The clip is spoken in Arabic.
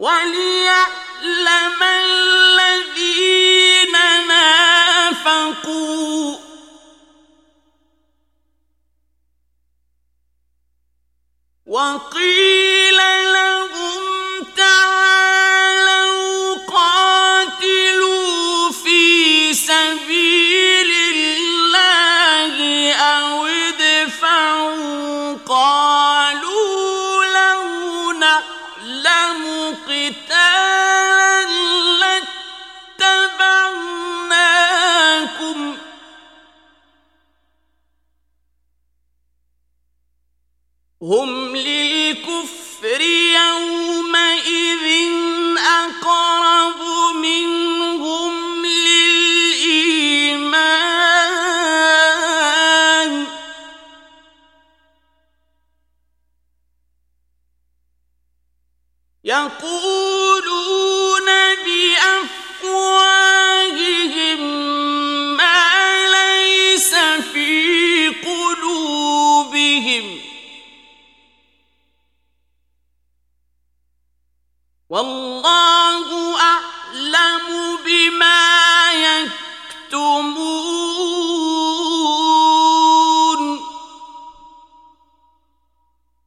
وَلِيَعْلَمَ الَّذِينَ نَافَقُوا وَقِيلَ لَهُمْ تَعَالَوْا قَاتِلُوا فِي سَبِيلِ اللَّهِ أَوِ ادْفَعُوا قَالُوا لَوْ نَعْلَمُ قِتَالًا لَاتَّبَعْنَاكُمْ هُمْ لِلْكُفْرِ يَوْمَئِذٍ أَقْرَبُ مِنْهُمْ لِلْإِيمَانِ يَقُولُونَ بِأَفْوَاهِهِم مَّا لَيْسَ فِي قُلُوبِهِمْ والله